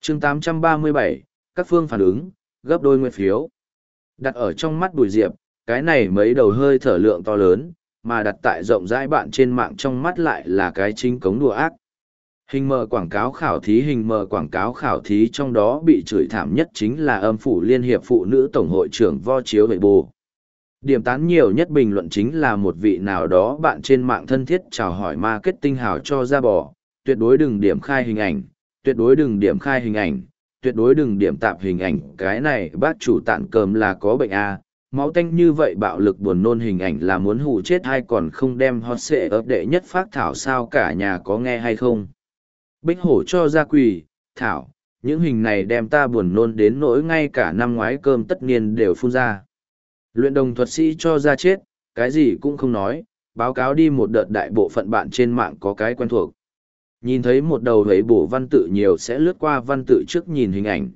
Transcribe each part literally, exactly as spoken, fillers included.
chương tám trăm ba mươi bảy, các phương phản ứng, gấp đôi nguyên phiếu. Đặt ở trong mắt Bùi Diệp, cái này mấy đầu hơi thở lượng to lớn, mà đặt tại rộng rãi bạn trên mạng trong mắt lại là cái chính cống đùa ác. Hình mờ quảng cáo khảo thí hình mờ quảng cáo khảo thí trong đó bị chửi thảm nhất chính là âm phủ Liên hiệp Phụ nữ Tổng hội trưởng Vo Chiếu Vậy Bồ. Điểm tán nhiều nhất bình luận chính là một vị nào đó bạn trên mạng thân thiết chào hỏi marketing hào cho ra bò, tuyệt đối đừng điểm khai hình ảnh, tuyệt đối đừng điểm khai hình ảnh, tuyệt đối đừng điểm tạp hình ảnh. Cái này bác chủ tạn cơm là có bệnh à, máu tanh như vậy bạo lực buồn nôn hình ảnh là muốn hù chết hay còn không đem hot xệ ấp đệ nhất phát thảo sao cả nhà có nghe hay không. Bích hổ cho ra quỳ, thảo, những hình này đem ta buồn nôn đến nỗi ngay cả năm ngoái cơm tất niên đều phun ra. Luyện đồng thuật sĩ cho ra chết, cái gì cũng không nói, báo cáo đi một đợt đại bộ phận bạn trên mạng có cái quen thuộc. Nhìn thấy một đầu hấy bổ văn tự nhiều sẽ lướt qua văn tự trước nhìn hình ảnh.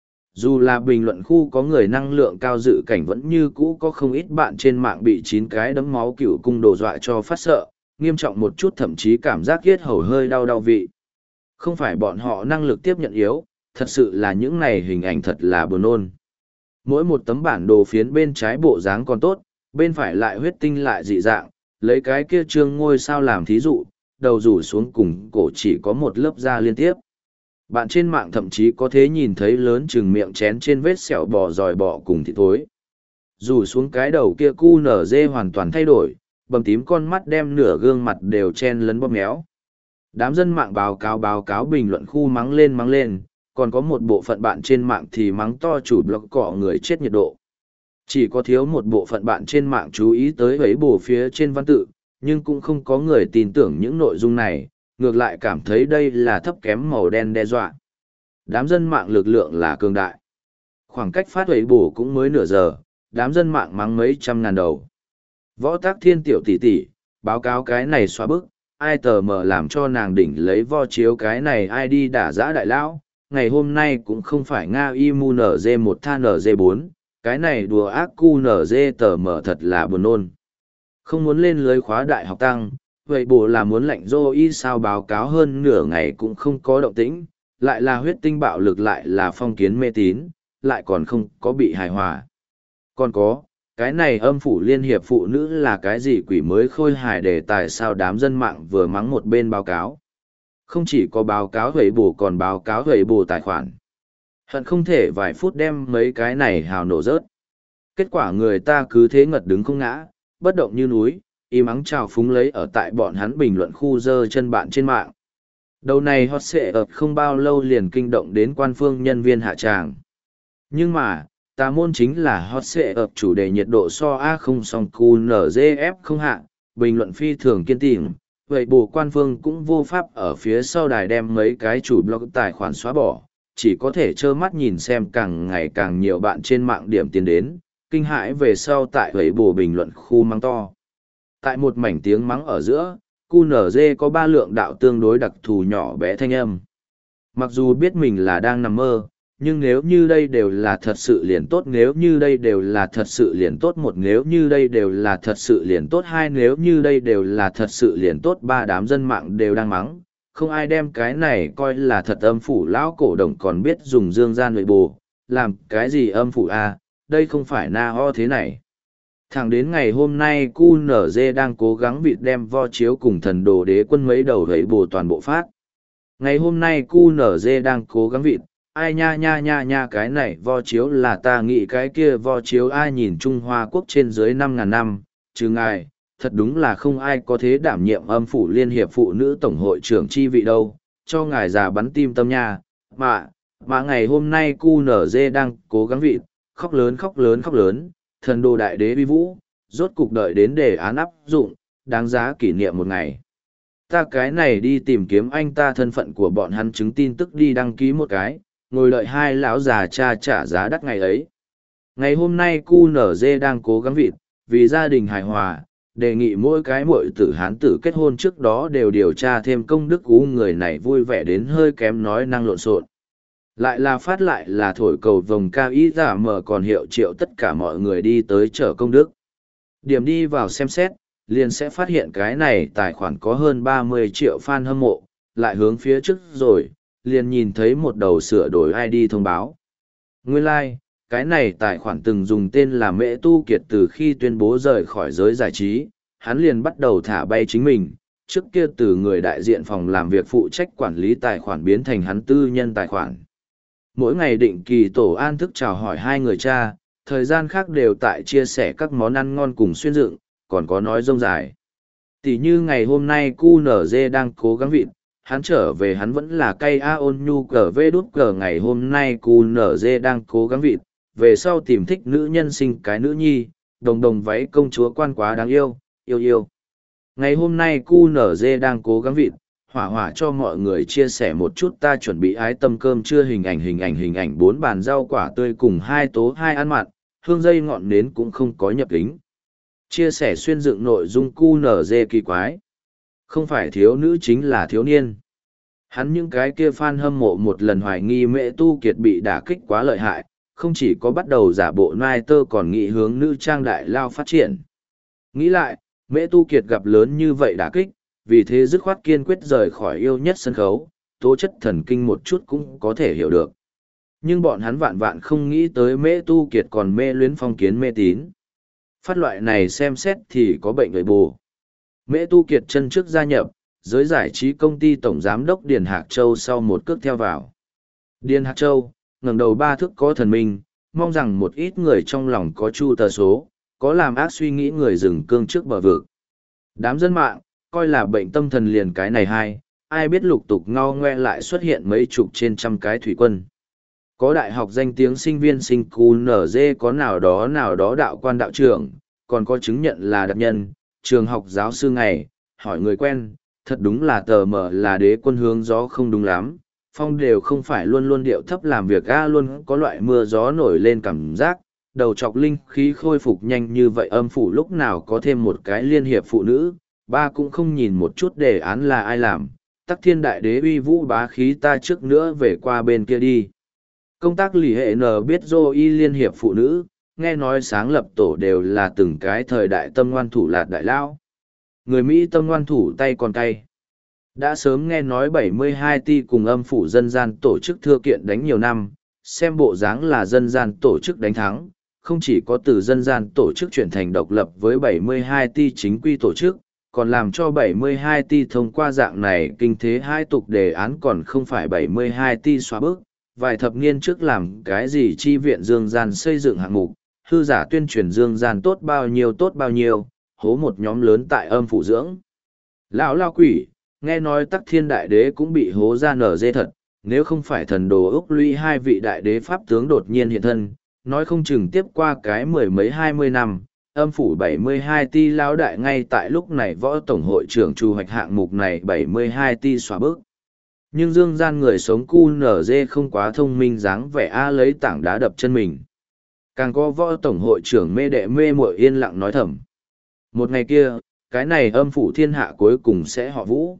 Dù là bình luận khu có người năng lượng cao dự cảnh vẫn như cũ có không ít bạn trên mạng bị chín cái đấm máu cựu cung đồ dọa cho phát sợ, nghiêm trọng một chút thậm chí cảm giác yết hầu hơi đau đau vị. Không phải bọn họ năng lực tiếp nhận yếu, thật sự là những này hình ảnh thật là buồn nôn. Mỗi một tấm bản đồ phiến bên trái bộ dáng còn tốt, bên phải lại huyết tinh lại dị dạng, lấy cái kia trương ngôi sao làm thí dụ, đầu rủ xuống cùng cổ chỉ có một lớp da liên tiếp. Bạn trên mạng thậm chí có thể nhìn thấy lớn chừng miệng chén trên vết sẹo bò dòi bọ cùng thịt thối. Rủ xuống cái đầu kia cu nở dê hoàn toàn thay đổi, bầm tím con mắt đem nửa gương mặt đều chen lấn bóp méo. Đám dân mạng báo cáo báo cáo bình luận khu mắng lên mắng lên, còn có một bộ phận bạn trên mạng thì mắng to chủ blog cọ người chết nhiệt độ. Chỉ có thiếu một bộ phận bạn trên mạng chú ý tới vấy bổ phía trên văn tự, nhưng cũng không có người tin tưởng những nội dung này, ngược lại cảm thấy đây là thấp kém màu đen đe dọa. Đám dân mạng lực lượng là cường đại. Khoảng cách phát vấy bổ cũng mới nửa giờ, đám dân mạng mắng mấy trăm ngàn đầu. Võ Tác Thiên tiểu tỷ tỷ, báo cáo cái này xóa bức, ai tờ mờ làm cho nàng đỉnh lấy vo chiếu cái này ai đi đả giã đại lão. Ngày hôm nay cũng không phải Nga Imu en giê một tha en giê bốn, cái này đùa ác cu en giê tờ mở thật là buồn nôn. Không muốn lên lưới khóa đại học tăng, vậy bổ là muốn lệnh dô y sao báo cáo hơn nửa ngày cũng không có động tĩnh, lại là huyết tinh bạo lực lại là phong kiến mê tín, lại còn không có bị hài hòa. Còn có, cái này âm phủ Liên hiệp Phụ nữ là cái gì quỷ mới khôi hài để tại sao đám dân mạng vừa mắng một bên báo cáo. Không chỉ có báo cáo hủy bổ còn báo cáo hủy bổ tài khoản. Hận không thể vài phút đem mấy cái này hào nổ rớt. Kết quả người ta cứ thế ngật đứng không ngã, bất động như núi, im ắng trào phúng lấy ở tại bọn hắn bình luận khu dơ chân bạn trên mạng. Đầu này hot xệ ập không bao lâu liền kinh động đến quan phương nhân viên hạ tràng. Nhưng mà, tà môn chính là hot xệ ập chủ đề nhiệt độ so A không song cu en giê ép không hạ, bình luận phi thường kiên tĩnh. Vậy bộ quan phương cũng vô pháp ở phía sau đài đem mấy cái chủ blog tài khoản xóa bỏ, chỉ có thể trơ mắt nhìn xem càng ngày càng nhiều bạn trên mạng điểm tiến đến, kinh hãi về sau tại vậy bộ bình luận khu mắng to. Tại một mảnh tiếng mắng ở giữa, cu en giê có ba lượng đạo tương đối đặc thù nhỏ bé thanh âm. Mặc dù biết mình là đang nằm mơ, nhưng nếu như đây đều là thật sự liền tốt, nếu như đây đều là thật sự liền tốt một, nếu như đây đều là thật sự liền tốt hai, nếu như đây đều là thật sự liền tốt ba, đám dân mạng đều đang mắng. Không ai đem cái này coi là thật âm phủ lão cổ đồng còn biết dùng dương gian nội bù, làm cái gì âm phủ a, đây không phải na ho thế này. Thẳng đến ngày hôm nay cu en giê đang cố gắng vịt đem vo chiếu cùng thần đồ đế quân mấy đầu hấy bù toàn bộ phát. Ngày hôm nay cu en giê đang cố gắng vịt, ai nha nha nha nha cái này vo chiếu là ta nghĩ cái kia vo chiếu ai nhìn Trung Hoa quốc trên dưới năm ngàn năm, chứ ngài, thật đúng là không ai có thế đảm nhiệm âm phủ Liên hiệp Phụ nữ Tổng hội trưởng chi vị đâu, cho ngài già bắn tim tâm nha, mà, mà ngày hôm nay cu en giê đang cố gắng vịt, khóc lớn khóc lớn khóc lớn, thần đồ đại đế vi vũ, rốt cục đợi đến đề án áp dụng, đáng giá kỷ niệm một ngày. Ta cái này đi tìm kiếm anh ta thân phận của bọn hắn chứng tin tức đi đăng ký một cái, ngồi đợi hai lão già cha trả giá đắt ngày ấy. Ngày hôm nay cu en giê đang cố gắng vịt, vì gia đình hài hòa, đề nghị mỗi cái muội tử hán tử kết hôn trước đó đều điều tra thêm công đức của người này vui vẻ đến hơi kém nói năng lộn xộn. Lại là phát lại là thổi cầu vòng cao ý giả mở còn hiệu triệu tất cả mọi người đi tới chợ công đức. Điểm đi vào xem xét, liền sẽ phát hiện cái này tài khoản có hơn ba mươi triệu fan hâm mộ, lại hướng phía trước rồi, liền nhìn thấy một đầu sửa đổi i đê thông báo. Nguyên lai, cái này tài khoản từng dùng tên là Mễ Tu Kiệt từ khi tuyên bố rời khỏi giới giải trí, hắn liền bắt đầu thả bay chính mình, trước kia từ người đại diện phòng làm việc phụ trách quản lý tài khoản biến thành hắn tư nhân tài khoản. Mỗi ngày định kỳ tổ an thức chào hỏi hai người cha, thời gian khác đều tại chia sẻ các món ăn ngon cùng xuyên dựng, còn có nói rông dài. Tỷ như ngày hôm nay cu nở dê đang cố gắng vịt, hắn trở về hắn vẫn là cây a ôn nhu cờ vê đút cờ ngày hôm nay cu nở dê đang cố gắng vịt, về sau tìm thích nữ nhân sinh cái nữ nhi, đồng đồng váy công chúa quan quá đáng yêu, yêu yêu. Ngày hôm nay cu nở dê đang cố gắng vịt, hỏa hỏa cho mọi người chia sẻ một chút ta chuẩn bị ái tâm cơm trưa hình ảnh hình ảnh hình ảnh bốn bàn rau quả tươi cùng hai tố hai ăn mặn, hương dây ngọn nến cũng không có nhập kính. Chia sẻ xuyên dựng nội dung cu nở dê kỳ quái. Không phải thiếu nữ chính là thiếu niên. Hắn những cái kia fan hâm mộ một lần hoài nghi Mễ Tu Kiệt bị đả kích quá lợi hại, không chỉ có bắt đầu giả bộ nai tơ còn nghĩ hướng nữ trang đại lao phát triển. Nghĩ lại, Mễ Tu Kiệt gặp lớn như vậy đả kích, vì thế dứt khoát kiên quyết rời khỏi yêu nhất sân khấu, tố chất thần kinh một chút cũng có thể hiểu được. Nhưng bọn hắn vạn vạn không nghĩ tới Mễ Tu Kiệt còn mê luyến phong kiến mê tín. Phát loại này xem xét thì có bệnh người bù. Mễ Tu Kiệt chân trước gia nhập, giới giải trí công ty tổng giám đốc Điền Hạc Châu sau một cước theo vào. Điền Hạc Châu, ngẩng đầu ba thước có thần minh, mong rằng một ít người trong lòng có chu tờ số, có làm ác suy nghĩ người dừng cương trước bờ vực. Đám dân mạng, coi là bệnh tâm thần liền cái này hay, ai biết lục tục ngao ngoe lại xuất hiện mấy chục trên trăm cái thủy quân. Có đại học danh tiếng sinh viên sinh cu nở dê có nào đó nào đó đạo quan đạo trưởng, còn có chứng nhận là đặc nhân, trường học giáo sư ngày, hỏi người quen, thật đúng là tờ mờ là đế quân hướng gió không đúng lắm, phong đều không phải luôn luôn điệu thấp làm việc a luôn có loại mưa gió nổi lên cảm giác, đầu chọc linh khí khôi phục nhanh như vậy âm phủ lúc nào có thêm một cái liên hiệp phụ nữ, ba cũng không nhìn một chút đề án là ai làm, tắc thiên đại đế uy vũ bá khí ta trước nữa về qua bên kia đi. Công tác lì hệ n biết dô y liên hiệp phụ nữ, nghe nói sáng lập tổ đều là từng cái thời đại tâm ngoan thủ lạt đại lao. Người Mỹ tâm ngoan thủ tay còn cay. Đã sớm nghe nói bảy mươi hai ti cùng âm phủ dân gian tổ chức thưa kiện đánh nhiều năm, xem bộ dáng là dân gian tổ chức đánh thắng, không chỉ có từ dân gian tổ chức chuyển thành độc lập với bảy mươi hai ti chính quy tổ chức, còn làm cho bảy mươi hai ti thông qua dạng này kinh thế hai tục đề án còn không phải bảy mươi hai ti xóa bước. Vài thập niên trước làm cái gì chi viện dương gian xây dựng hạng mục, hư giả tuyên truyền dương gian tốt bao nhiêu tốt bao nhiêu, hố một nhóm lớn tại âm phủ dưỡng. Lão lao quỷ, nghe nói tắc thiên đại đế cũng bị hố ra nở dê thật, nếu không phải thần đồ úc lũy hai vị đại đế pháp tướng đột nhiên hiện thân, nói không chừng tiếp qua cái mười mấy hai mươi năm, âm phủ bảy mươi hai ti lão đại ngay tại lúc này võ tổng hội trưởng chu hoạch hạng mục này bảy mươi hai ti xóa bước. Nhưng dương gian người sống cu nở dê không quá thông minh dáng vẻ a lấy tảng đá đập chân mình. Càng có võ tổng hội trưởng mê đệ mê muội yên lặng nói thầm. Một ngày kia, cái này âm phủ thiên hạ cuối cùng sẽ họ vũ.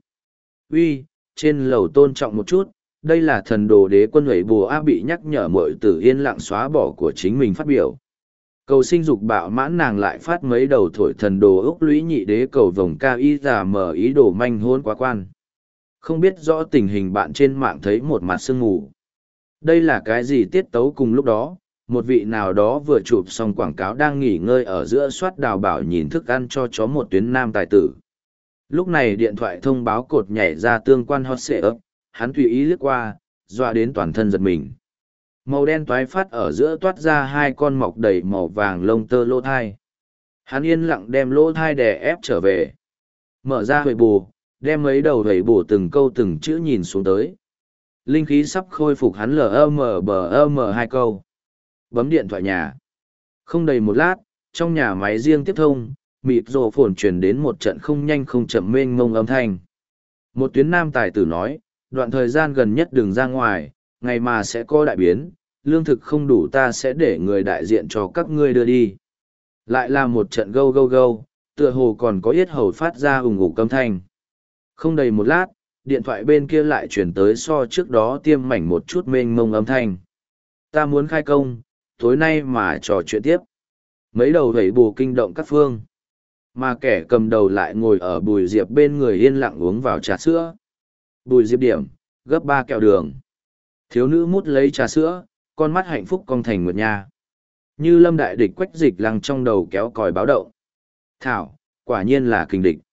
Uy, trên lầu tôn trọng một chút, đây là thần đồ đế quân ủy bùa a bị nhắc nhở muội tử yên lặng xóa bỏ của chính mình phát biểu. Cầu sinh dục bạo mãn nàng lại phát mấy đầu thổi thần đồ úc lũy nhị đế cầu vồng cao y giả mở ý đồ manh hôn quá quan. Không biết rõ tình hình bạn trên mạng thấy một mặt sương mù. Đây là cái gì tiết tấu cùng lúc đó, một vị nào đó vừa chụp xong quảng cáo đang nghỉ ngơi ở giữa soát đào bảo nhìn thức ăn cho chó một tuyến nam tài tử. Lúc này điện thoại thông báo cột nhảy ra tương quan hot xệ ấp, hắn tùy ý lướt qua, dọa đến toàn thân giật mình. Màu đen toái phát ở giữa toát ra hai con mọc đầy màu vàng lông tơ lỗ thai. Hắn yên lặng đem lỗ thai đè ép trở về. Mở ra huệ bù, đem mấy đầu huệ bù từng câu từng chữ nhìn xuống tới. Linh khí sắp khôi phục hắn lờ mờ bờ mờ hai câu. Bấm điện thoại nhà. Không đầy một lát, trong nhà máy riêng tiếp thông, mịt rồ phồn truyền đến một trận không nhanh không chậm mênh mông âm thanh. Một tuyến nam tài tử nói, đoạn thời gian gần nhất đừng ra ngoài, ngày mà sẽ có đại biến, lương thực không đủ ta sẽ để người đại diện cho các ngươi đưa đi. Lại là một trận gâu gâu gâu, tựa hồ còn có yết hầu phát ra ủng ủ âm thanh. Không đầy một lát, điện thoại bên kia lại chuyển tới so trước đó tiêm mảnh một chút mênh mông âm thanh. Ta muốn khai công, tối nay mà trò chuyện tiếp. Mấy đầu vẩy bù kinh động các phương. Mà kẻ cầm đầu lại ngồi ở Bùi Diệp bên người yên lặng uống vào trà sữa. Bùi Diệp điểm, gấp ba kẹo đường. Thiếu nữ mút lấy trà sữa, con mắt hạnh phúc cong thành nguyệt nha. Như lâm đại địch quách dịch lăng trong đầu kéo còi báo động. Thảo, quả nhiên là kình địch.